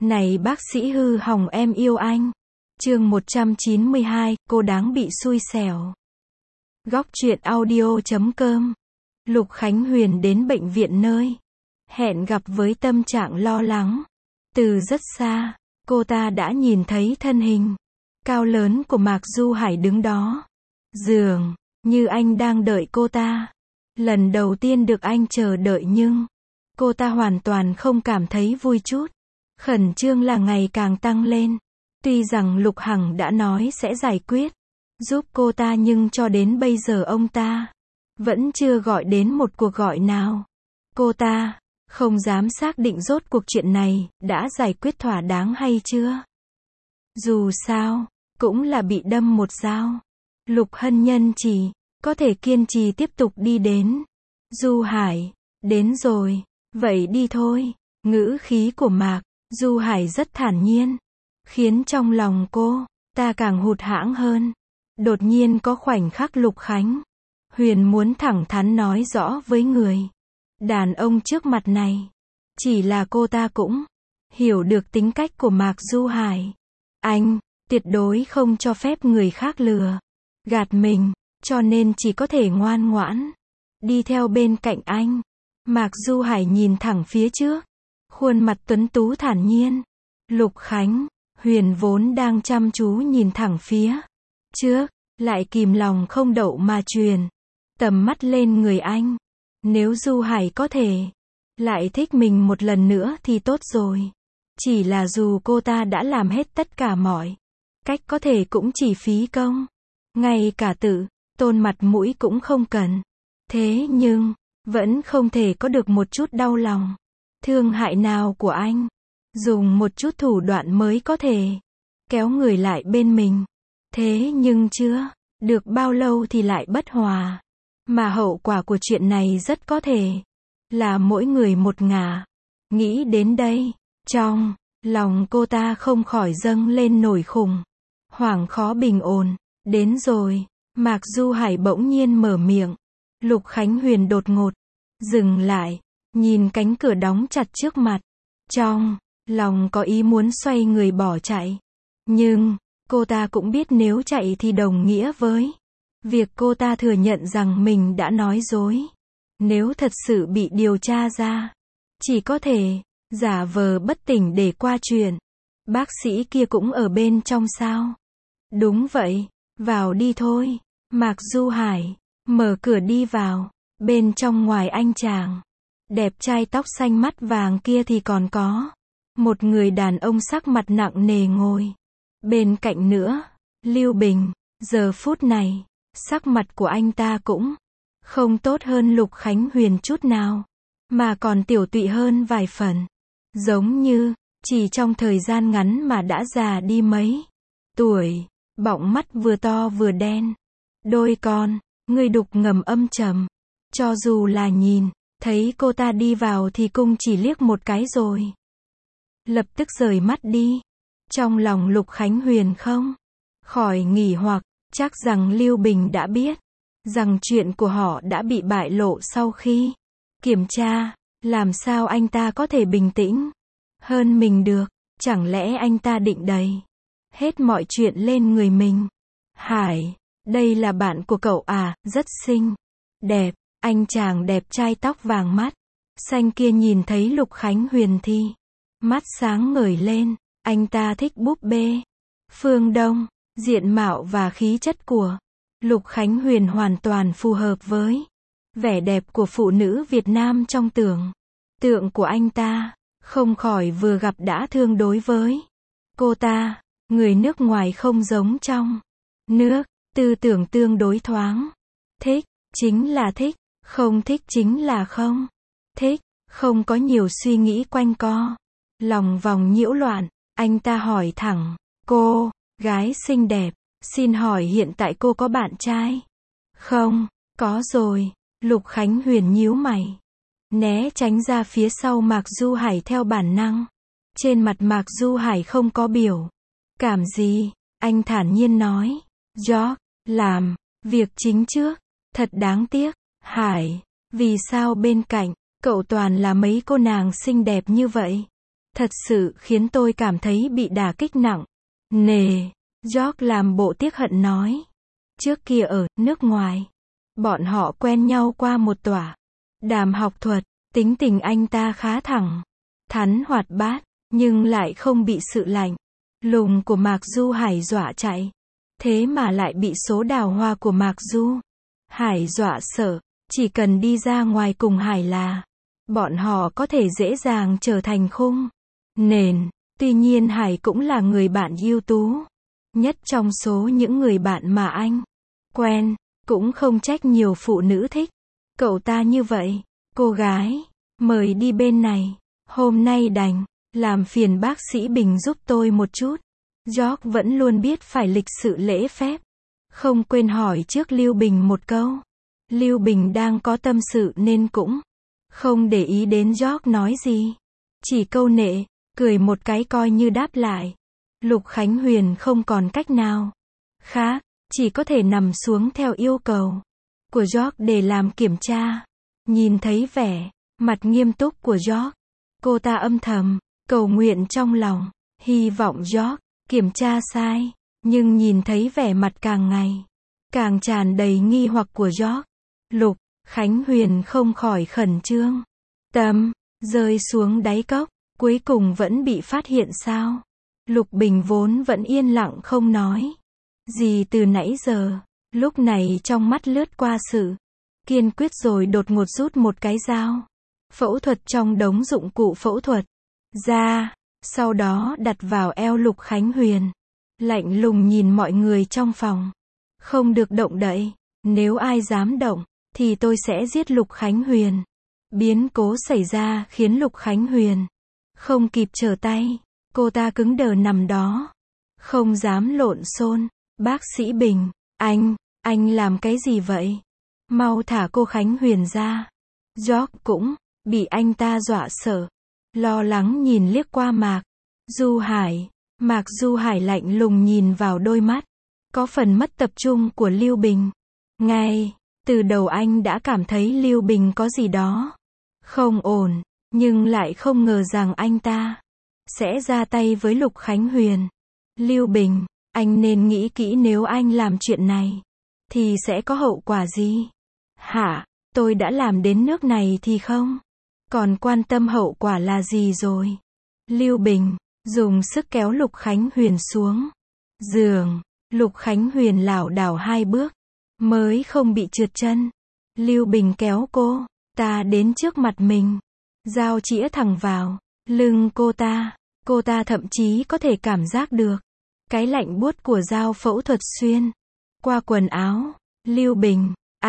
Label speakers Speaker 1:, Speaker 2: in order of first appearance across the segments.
Speaker 1: Này bác sĩ hư hỏng em yêu anh. Chương 192, cô đáng bị xui xẻo. Góc truyện audio.com. Lục Khánh Huyền đến bệnh viện nơi hẹn gặp với tâm trạng lo lắng. Từ rất xa, cô ta đã nhìn thấy thân hình cao lớn của Mạc Du Hải đứng đó. Dường như anh đang đợi cô ta. Lần đầu tiên được anh chờ đợi nhưng cô ta hoàn toàn không cảm thấy vui chút. Khẩn trương là ngày càng tăng lên. Tuy rằng Lục Hằng đã nói sẽ giải quyết giúp cô ta nhưng cho đến bây giờ ông ta vẫn chưa gọi đến một cuộc gọi nào. Cô ta không dám xác định rốt cuộc chuyện này đã giải quyết thỏa đáng hay chưa. Dù sao, cũng là bị đâm một dao. Lục Hân Nhân chỉ có thể kiên trì tiếp tục đi đến. Du Hải, đến rồi, vậy đi thôi. Ngữ khí của Mạc Du Hải rất thản nhiên, khiến trong lòng cô ta càng hụt hẫng hơn. Đột nhiên có khoảnh khắc Lục Khánh Huyền muốn thẳng thắn nói rõ với người đàn ông trước mặt này. Chỉ là cô ta cũng hiểu được tính cách của Mạc Du Hải. Anh tuyệt đối không cho phép người khác lừa gạt mình, cho nên chỉ có thể ngoan ngoãn đi theo bên cạnh anh. Mạc Du Hải nhìn thẳng phía trước, khuôn mặt tuấn tú thản nhiên. Lục Khánh Huyền vốn đang chăm chú nhìn thẳng phía trước, lại kìm lòng không đậu mà truyền tầm mắt lên người anh. Nếu Du Hải có thể lại thích mình một lần nữa thì tốt rồi. Chỉ là dù cô ta đã làm hết tất cả mọi cách có thể cũng chỉ phí công. Ngay cả tự tôn mặt mũi cũng không cần. Thế nhưng vẫn không thể có được một chút đau lòng thương hại nào của anh. Dùng một chút thủ đoạn mới có thể kéo người lại bên mình. Thế nhưng chưa được bao lâu thì lại bất hòa. Mà hậu quả của chuyện này rất có thể là mỗi người một ngả. Nghĩ đến đây, trong lòng cô ta không khỏi dâng lên nỗi khủng hoảng khó bình ổn. Đến rồi, Mạc Du Hải bỗng nhiên mở miệng. Lục Khánh Huyền đột ngột dừng lại, nhìn cánh cửa đóng chặt trước mặt. Trong lòng có ý muốn xoay người bỏ chạy. Nhưng cô ta cũng biết nếu chạy thì đồng nghĩa với việc cô ta thừa nhận rằng mình đã nói dối. Nếu thật sự bị điều tra ra, chỉ có thể giả vờ bất tỉnh để qua chuyện. Bác sĩ kia cũng ở bên trong sao? Đúng vậy, vào đi thôi. Mạc Du Hải mở cửa đi vào. Bên trong ngoài anh chàng đẹp trai tóc xanh mắt vàng kia thì còn có một người đàn ông sắc mặt nặng nề ngồi bên cạnh nữa. Lưu Bình. Giờ phút này, sắc mặt của anh ta cũng không tốt hơn Lục Khánh Huyền chút nào, mà còn tiểu tụy hơn vài phần. Giống như chỉ trong thời gian ngắn mà đã già đi mấy tuổi. Bọng mắt vừa to vừa đen, đôi con ngươi đục ngầm âm trầm. Cho dù là nhìn thấy cô ta đi vào thì cũng chỉ liếc một cái rồi lập tức rời mắt đi. Trong lòng Lục Khánh Huyền không khỏi nghỉ hoặc, chắc rằng Lưu Bình đã biết rằng chuyện của họ đã bị bại lộ sau khi kiểm tra. Làm sao anh ta có thể bình tĩnh hơn mình được? Chẳng lẽ anh ta định đẩy hết mọi chuyện lên người mình? Hải, đây là bạn của cậu à? Rất xinh đẹp. Anh chàng đẹp trai tóc vàng mắt xanh kia nhìn thấy Lục Khánh Huyền thì mắt sáng ngời lên. Anh ta thích búp bê Phương Đông. Diện mạo và khí chất của Lục Khánh Huyền hoàn toàn phù hợp với vẻ đẹp của phụ nữ Việt Nam trong tưởng tượng của anh ta. Không khỏi vừa gặp đã thương đối với cô ta. Người nước ngoài không giống trong nước, tư tưởng tương đối thoáng. Thích chính là thích, không thích chính là không thích. Không có nhiều suy nghĩ quanh co lòng vòng nhiễu loạn. Anh ta hỏi thẳng. Cô gái xinh đẹp, xin hỏi hiện tại cô có bạn trai không? Có rồi. Lục Khánh Huyền nhíu mày, né tránh ra phía sau Mạc Du Hải theo bản năng. Trên mặt Mạc Du Hải không có biểu cảm gì. Anh thản nhiên nói. George, làm việc chính trước. Thật đáng tiếc. Hải, vì sao bên cạnh cậu toàn là mấy cô nàng xinh đẹp như vậy? Thật sự khiến tôi cảm thấy bị đả kích nặng nề. George làm bộ tiếc hận nói. Trước kia ở nước ngoài, bọn họ quen nhau qua một tòa đàm học thuật. Tính tình anh ta khá thẳng thắn hoạt bát, nhưng lại không bị sự lạnh lùng của Mạc Du Hải dọa chạy. Thế mà lại bị số đào hoa của Mạc Du Hải dọa sợ. Chỉ cần đi ra ngoài cùng Hải là bọn họ có thể dễ dàng trở thành khung nền. Tuy nhiên Hải cũng là người bạn ưu tú nhất trong số những người bạn mà anh quen. Cũng không trách nhiều phụ nữ thích cậu ta như vậy. Cô gái, mời đi bên này. Hôm nay đành làm phiền bác sĩ Bình giúp tôi một chút. George vẫn luôn biết phải lịch sự lễ phép. Không quên hỏi trước Lưu Bình một câu. Lưu Bình đang có tâm sự nên cũng không để ý đến George nói gì. Chỉ câu nệ, cười một cái coi như đáp lại. Lục Khánh Huyền không còn cách nào khác, chỉ có thể nằm xuống theo yêu cầu của George để làm kiểm tra. Nhìn thấy vẻ mặt nghiêm túc của George, cô ta âm thầm cầu nguyện trong lòng, hy vọng George kiểm tra sai. Nhưng nhìn thấy vẻ mặt càng ngày càng tràn đầy nghi hoặc của George, Lục Khánh Huyền không khỏi khẩn trương. Tâm rơi xuống đáy cốc, cuối cùng vẫn bị phát hiện sao? Lục Bình vốn vẫn yên lặng không nói gì từ nãy giờ, lúc này trong mắt lướt qua sự kiên quyết rồi đột ngột rút một cái dao phẫu thuật trong đống dụng cụ phẫu thuật ra, sau đó đặt vào eo Lục Khánh Huyền. Lạnh lùng nhìn mọi người trong phòng. Không được động đậy, nếu ai dám động thì tôi sẽ giết Lục Khánh Huyền. Biến cố xảy ra khiến Lục Khánh Huyền không kịp trở tay, cô ta cứng đờ nằm đó, không dám lộn xộn. Bác sĩ Bình, anh làm cái gì vậy? Mau thả cô Khánh Huyền ra. George cũng bị anh ta dọa sợ, lo lắng nhìn liếc qua Mạc Du Hải. Mạc Du Hải lạnh lùng nhìn vào đôi mắt có phần mất tập trung của Lưu Bình. Ngay từ đầu anh đã cảm thấy Lưu Bình có gì đó không ổn, nhưng lại không ngờ rằng anh ta sẽ ra tay với Lục Khánh Huyền. Lưu Bình, anh nên nghĩ kỹ nếu anh làm chuyện này thì sẽ có hậu quả gì? Hả? Tôi đã làm đến nước này thì không còn quan tâm hậu quả là gì rồi. Lưu Bình dùng sức kéo Lục Khánh Huyền xuống giường. Lục Khánh Huyền lảo đảo 2 bước mới không bị trượt chân. Lưu Bình kéo cô ta đến trước mặt mình, dao chĩa thẳng vào lưng cô ta. Cô ta thậm chí có thể cảm giác được cái lạnh buốt của dao phẫu thuật xuyên qua quần áo. Lưu Bình,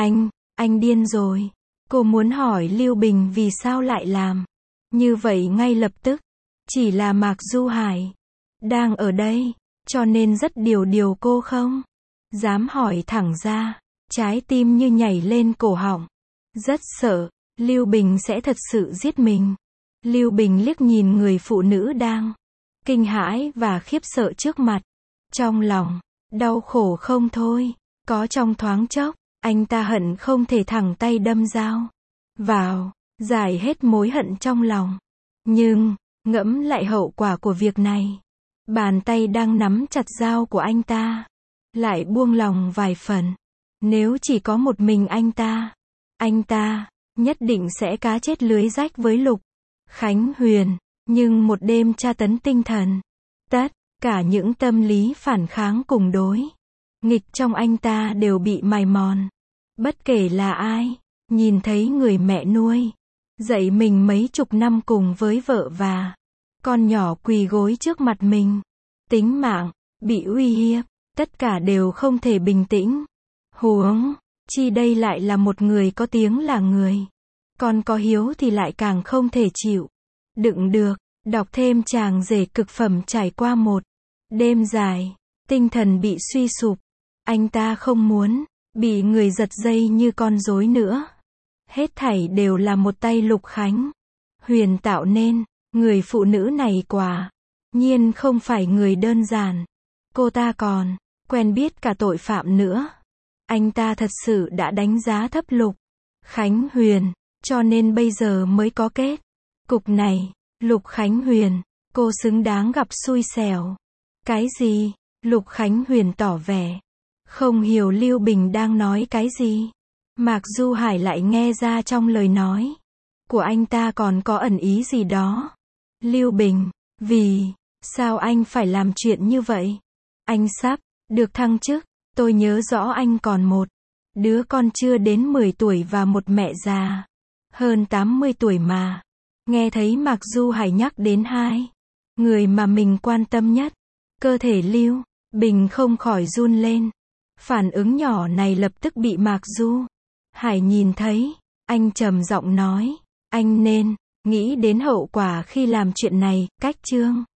Speaker 1: anh điên rồi. Cô muốn hỏi Lưu Bình vì sao lại làm như vậy ngay lập tức. Chỉ là Mạc Du Hải đang ở đây, cho nên rất điều cô không dám hỏi thẳng ra. Trái tim như nhảy lên cổ họng. Rất sợ Lưu Bình sẽ thật sự giết mình. Lưu Bình liếc nhìn người phụ nữ đang kinh hãi và khiếp sợ trước mặt. Trong lòng đau khổ không thôi. Có trong thoáng chốc, anh ta hận không thể thẳng tay đâm dao vào, giải hết mối hận trong lòng. Nhưng ngẫm lại hậu quả của việc này, bàn tay đang nắm chặt dao của anh ta lại buông lòng vài phần. Nếu chỉ có một mình anh ta nhất định sẽ cá chết lưới rách với Lục Khánh Huyền. Nhưng một đêm tra tấn tinh thần, tất cả những tâm lý phản kháng cùng đối nghịch trong anh ta đều bị mài mòn. Bất kể là ai, nhìn thấy người mẹ nuôi dạy mình mấy chục năm cùng với vợ và con nhỏ quỳ gối trước mặt mình, tính mạng bị uy hiếp, tất cả đều không thể bình tĩnh. Huống chi đây lại là một người có tiếng là người còn có hiếu thì lại càng không thể chịu đựng được. Đọc thêm chàng rể cực phẩm trải qua một đêm dài, tinh thần bị suy sụp. Anh ta không muốn bị người giật dây như con rối nữa. Hết thảy đều là một tay Lục Khánh Huyền tạo nên. Người phụ nữ này quả nhiên không phải người đơn giản. Cô ta còn quen biết cả tội phạm nữa. Anh ta thật sự đã đánh giá thấp Lục Khánh Huyền, cho nên bây giờ mới có kết cục này. Lục Khánh Huyền Cô xứng đáng gặp xui xẻo. Cái gì? Lục Khánh Huyền tỏ vẻ không hiểu Lưu Bình đang nói cái gì. Mạc Du Hải lại nghe ra trong lời nói của anh ta còn có ẩn ý gì đó. Lưu Bình, vì sao anh phải làm chuyện như vậy? Anh sắp được thăng chức, tôi nhớ rõ anh còn một đứa con chưa đến 10 tuổi và một mẹ già hơn 80 tuổi mà. Nghe thấy Mạc Du Hải nhắc đến hai người mà mình quan tâm nhất, cơ thể Lưu Bình không khỏi run lên. Phản ứng nhỏ này lập tức bị Mạc Du Hải nhìn thấy. Anh trầm giọng nói, anh nên nghĩ đến hậu quả khi làm chuyện này. Cách chương